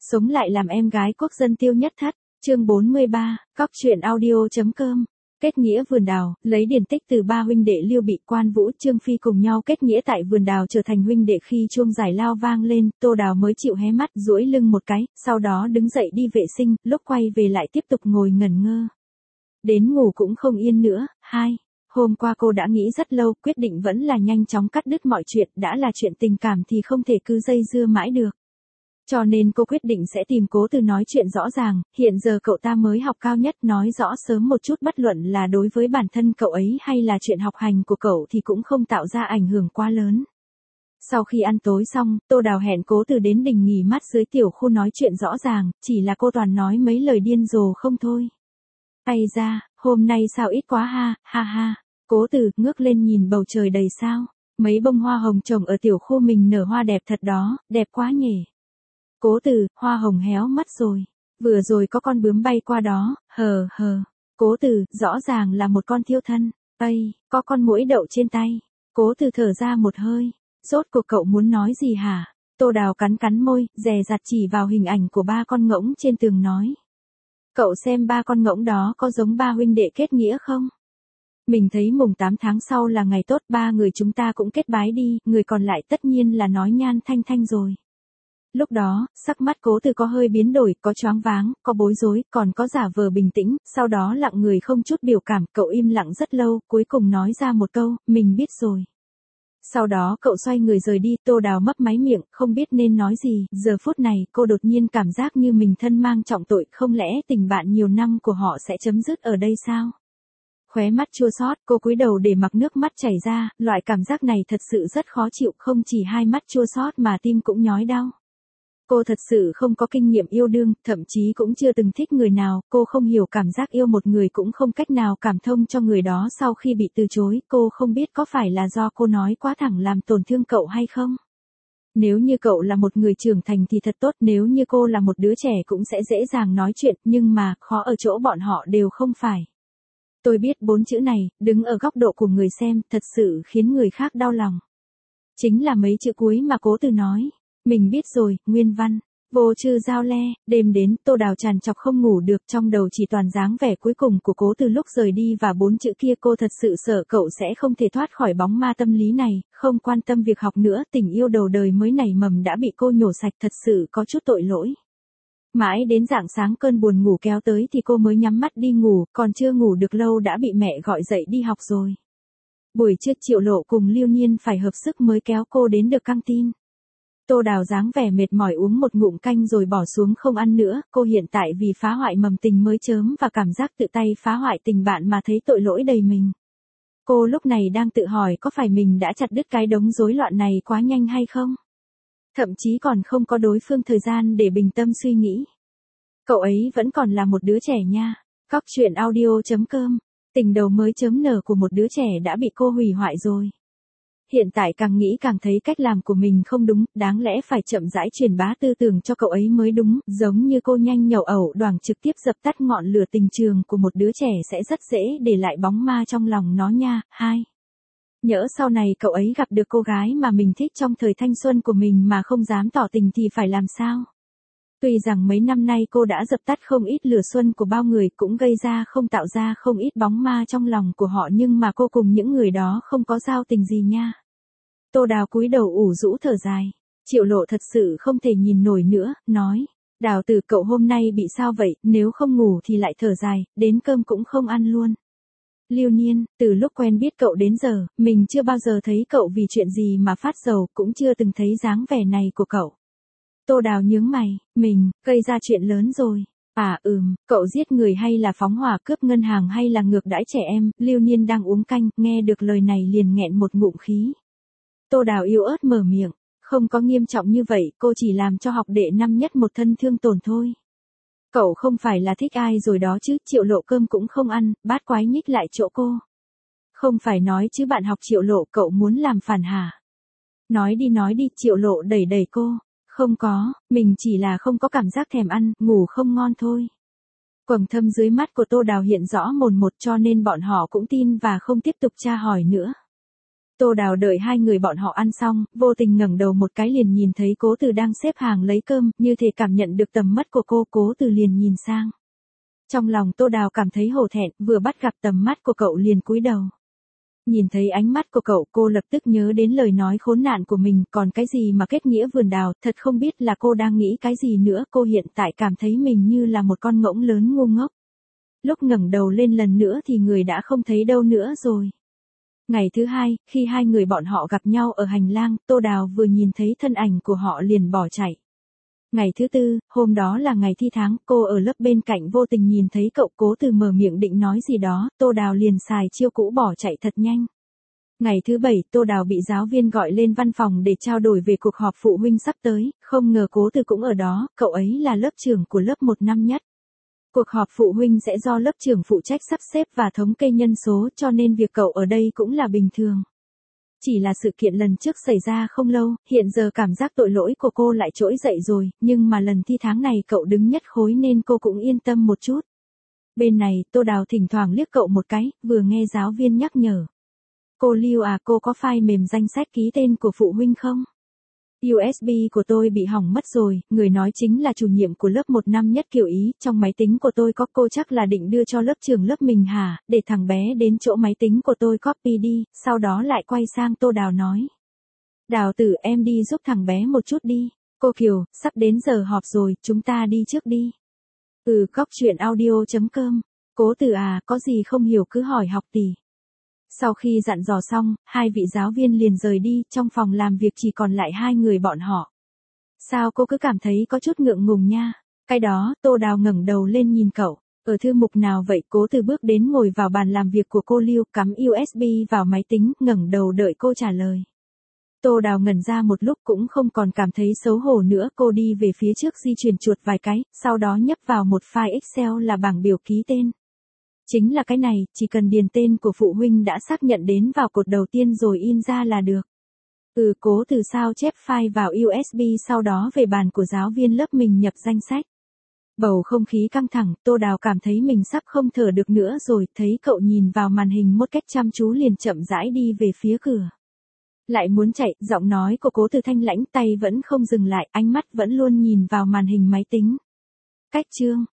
Sống lại làm em gái quốc dân Tiêu Nhất Thất, chương 43, cóc truyện audio.com. Kết nghĩa vườn đào, lấy điển tích từ ba huynh đệ Lưu Bị, Quan Vũ, Trương Phi cùng nhau kết nghĩa tại vườn đào trở thành huynh đệ. Khi chuông giải lao vang lên, Tô Đào mới chịu hé mắt, duỗi lưng một cái, sau đó đứng dậy đi vệ sinh, lúc quay về lại tiếp tục ngồi ngẩn ngơ. Đến ngủ cũng không yên nữa. Hôm qua cô đã nghĩ rất lâu, quyết định vẫn là nhanh chóng cắt đứt mọi chuyện, đã là chuyện tình cảm thì không thể cứ dây dưa mãi được. Cho nên cô quyết định sẽ tìm Cố Từ nói chuyện rõ ràng, hiện giờ cậu ta mới học cao nhất, nói rõ sớm một chút, bất luận là đối với bản thân cậu ấy hay là chuyện học hành của cậu thì cũng không tạo ra ảnh hưởng quá lớn. Sau khi ăn tối xong, Tô Đào hẹn Cố Từ đến đình nghỉ mát dưới tiểu khu nói chuyện rõ ràng, chỉ là cô toàn nói mấy lời điên rồ không thôi. Ây da, hôm nay sao ít quá ha. Cố Từ ngước lên nhìn bầu trời đầy sao, mấy bông hoa hồng trồng ở tiểu khu mình nở hoa đẹp thật đó, đẹp quá nhỉ. Cố Từ, hoa hồng héo mất rồi. Vừa rồi có con bướm bay qua đó, hờ. Cố Từ, rõ ràng là một con thiêu thân. Có con muỗi đậu trên tay. Cố Từ thở ra một hơi. Rốt cuộc cậu muốn nói gì hả? Tô Đào cắn môi, dè dặt chỉ vào hình ảnh của ba con ngỗng trên tường nói. Cậu xem ba con ngỗng đó có giống ba huynh đệ kết nghĩa không? Mình thấy mùng 8 tháng sau là ngày tốt, ba người chúng ta cũng kết bái đi, người còn lại tất nhiên là nói Nhan Thanh rồi. Lúc đó, sắc mắt Cố Từ có hơi biến đổi, có choáng váng, có bối rối, còn có giả vờ bình tĩnh, sau đó lặng người không chút biểu cảm, cậu im lặng rất lâu, cuối cùng nói ra một câu, mình biết rồi. Sau đó cậu xoay người rời đi. Tô Đào mấp máy miệng, không biết nên nói gì, giờ phút này cô đột nhiên cảm giác như mình thân mang trọng tội, không lẽ tình bạn nhiều năm của họ sẽ chấm dứt ở đây sao? Khóe mắt chua xót, cô cúi đầu để mặc nước mắt chảy ra, loại cảm giác này thật sự rất khó chịu, không chỉ hai mắt chua xót mà tim cũng nhói đau. Cô thật sự không có kinh nghiệm yêu đương, thậm chí cũng chưa từng thích người nào, cô không hiểu cảm giác yêu một người, cũng không cách nào cảm thông cho người đó sau khi bị từ chối, cô không biết có phải là do cô nói quá thẳng làm tổn thương cậu hay không. Nếu như cậu là một người trưởng thành thì thật tốt, nếu như cô là một đứa trẻ cũng sẽ dễ dàng nói chuyện, nhưng mà, khó ở chỗ bọn họ đều không phải. Tôi biết 4 chữ này, đứng ở góc độ của người xem, thật sự khiến người khác đau lòng. Chính là mấy chữ cuối mà Cố Từ nói. Mình biết rồi, nguyên văn. Vô chư giao le, đêm đến, Tô Đào trằn trọc không ngủ được, trong đầu chỉ toàn dáng vẻ cuối cùng của Cố Từ lúc rời đi và 4 chữ kia. Cô thật sự sợ cậu sẽ không thể thoát khỏi bóng ma tâm lý này, không quan tâm việc học nữa, tình yêu đầu đời mới nảy mầm đã bị cô nhổ sạch, thật sự có chút tội lỗi. Mãi đến rạng sáng cơn buồn ngủ kéo tới thì cô mới nhắm mắt đi ngủ, còn chưa ngủ được lâu đã bị mẹ gọi dậy đi học rồi. Buổi trưa Triệu Lộ cùng Lưu Nhiên phải hợp sức mới kéo cô đến được căng tin. Tô Đào dáng vẻ mệt mỏi uống một ngụm canh rồi bỏ xuống không ăn nữa, cô hiện tại vì phá hoại mầm tình mới chớm và cảm giác tự tay phá hoại tình bạn mà thấy tội lỗi đầy mình. Cô lúc này đang tự hỏi có phải mình đã chặt đứt cái đống rối loạn này quá nhanh hay không? Thậm chí còn không có đối phương thời gian để bình tâm suy nghĩ. Cậu ấy vẫn còn là một đứa trẻ nha. Cóc truyện audio.com. Tình đầu mới chớm nở của một đứa trẻ đã bị cô hủy hoại rồi. Hiện tại càng nghĩ càng thấy cách làm của mình không đúng, đáng lẽ phải chậm rãi truyền bá tư tưởng cho cậu ấy mới đúng, giống như cô nhanh nhẩu ẩu đoảng trực tiếp dập tắt ngọn lửa tình trường của một đứa trẻ sẽ rất dễ để lại bóng ma trong lòng nó nha. Nhỡ sau này cậu ấy gặp được cô gái mà mình thích trong thời thanh xuân của mình mà không dám tỏ tình thì phải làm sao? Tuy rằng mấy năm nay cô đã dập tắt không ít lửa xuân của bao người, cũng tạo ra không ít bóng ma trong lòng của họ, nhưng mà cô cùng những người đó không có giao tình gì nha. Tô Đào cúi đầu ủ rũ thở dài. Triệu Lộ thật sự không thể nhìn nổi nữa, nói. Đào Từ, cậu hôm nay bị sao vậy, nếu không ngủ thì lại thở dài, đến cơm cũng không ăn luôn. Lưu Nhiên, từ lúc quen biết cậu đến giờ, mình chưa bao giờ thấy cậu vì chuyện gì mà phát rầu, cũng chưa từng thấy dáng vẻ này của cậu. Tô Đào nhướng mày, mình, gây ra chuyện lớn rồi. Cậu giết người hay là phóng hỏa, cướp ngân hàng hay là ngược đãi trẻ em? Lưu Nhiên đang uống canh, nghe được lời này liền nghẹn một ngụm khí. Tô Đào yếu ớt mở miệng, không có nghiêm trọng như vậy, cô chỉ làm cho học đệ năm nhất một thân thương tổn thôi. Cậu không phải là thích ai rồi đó chứ? Triệu Lộ cơm cũng không ăn, bát quái nhích lại chỗ cô. Không phải nói chứ bạn học Triệu Lộ, cậu muốn làm phản hả? Nói đi, Triệu Lộ đẩy cô. Không có, mình chỉ là không có cảm giác thèm ăn, ngủ không ngon thôi. Quầng thâm dưới mắt của Tô Đào hiện rõ mồn một, cho nên bọn họ cũng tin và không tiếp tục tra hỏi nữa. Tô Đào đợi hai người bọn họ ăn xong, vô tình ngẩng đầu một cái liền nhìn thấy Cố Từ đang xếp hàng lấy cơm, như thể cảm nhận được tầm mắt của cô, Cố Từ liền nhìn sang. Trong lòng Tô Đào cảm thấy hổ thẹn, vừa bắt gặp tầm mắt của cậu liền cúi đầu. Nhìn thấy ánh mắt của cậu, cô lập tức nhớ đến lời nói khốn nạn của mình, còn cái gì mà kết nghĩa vườn đào, thật không biết là cô đang nghĩ cái gì nữa, cô hiện tại cảm thấy mình như là một con ngỗng lớn ngu ngốc. Lúc ngẩng đầu lên lần nữa thì người đã không thấy đâu nữa rồi. Ngày thứ hai, khi hai người bọn họ gặp nhau ở hành lang, Tô Đào vừa nhìn thấy thân ảnh của họ liền bỏ chạy. Ngày thứ tư, hôm đó là ngày thi tháng, cô ở lớp bên cạnh vô tình nhìn thấy cậu Cố Từ mở miệng định nói gì đó, Tô Đào liền xài chiêu cũ bỏ chạy thật nhanh. Ngày thứ bảy, Tô Đào bị giáo viên gọi lên văn phòng để trao đổi về cuộc họp phụ huynh sắp tới, không ngờ Cố Từ cũng ở đó, cậu ấy là lớp trưởng của lớp 1 năm nhất. Cuộc họp phụ huynh sẽ do lớp trưởng phụ trách sắp xếp và thống kê nhân số, cho nên việc cậu ở đây cũng là bình thường. Chỉ là sự kiện lần trước xảy ra không lâu, hiện giờ cảm giác tội lỗi của cô lại trỗi dậy rồi, nhưng mà lần thi tháng này cậu đứng nhất khối nên cô cũng yên tâm một chút. Bên này, Tô Đào thỉnh thoảng liếc cậu một cái, vừa nghe giáo viên nhắc nhở. Cô Lưu à, cô có file mềm danh sách ký tên của phụ huynh không? USB của tôi bị hỏng mất rồi, người nói chính là chủ nhiệm của lớp 1 năm nhất Kiều Ý, trong máy tính của tôi có, cô chắc là định đưa cho lớp trưởng lớp mình hả, để thằng bé đến chỗ máy tính của tôi copy đi, sau đó lại quay sang Tô Đào nói. Đào tử, em đi giúp thằng bé một chút đi, cô Kiều, sắp đến giờ họp rồi, chúng ta đi trước đi. Cóc truyện audio.com, Cố Từ à, có gì không hiểu cứ hỏi học tỷ. Sau khi dặn dò xong, hai vị giáo viên liền rời đi, trong phòng làm việc chỉ còn lại hai người bọn họ. Sao cô cứ cảm thấy có chút ngượng ngùng nha? Cái đó, Tô Đào ngẩng đầu lên nhìn cậu. Ở thư mục nào vậy? Cố Từ bước đến ngồi vào bàn làm việc của cô Lưu, cắm USB vào máy tính, ngẩng đầu đợi cô trả lời. Tô Đào ngẩn ra một lúc cũng không còn cảm thấy xấu hổ nữa, cô đi về phía trước di chuyển chuột vài cái, sau đó nhấp vào một file Excel là bảng biểu ký tên. Chính là cái này, chỉ cần điền tên của phụ huynh đã xác nhận đến vào cột đầu tiên rồi in ra là được. Cố Từ sao chép file vào USB sau đó về bàn của giáo viên lớp mình nhập danh sách. Bầu không khí căng thẳng, Tô Đào cảm thấy mình sắp không thở được nữa rồi, thấy cậu nhìn vào màn hình một cách chăm chú liền chậm rãi đi về phía cửa. Lại muốn chạy, giọng nói của Cố Từ thanh lãnh, tay vẫn không dừng lại, ánh mắt vẫn luôn nhìn vào màn hình máy tính. Cách chương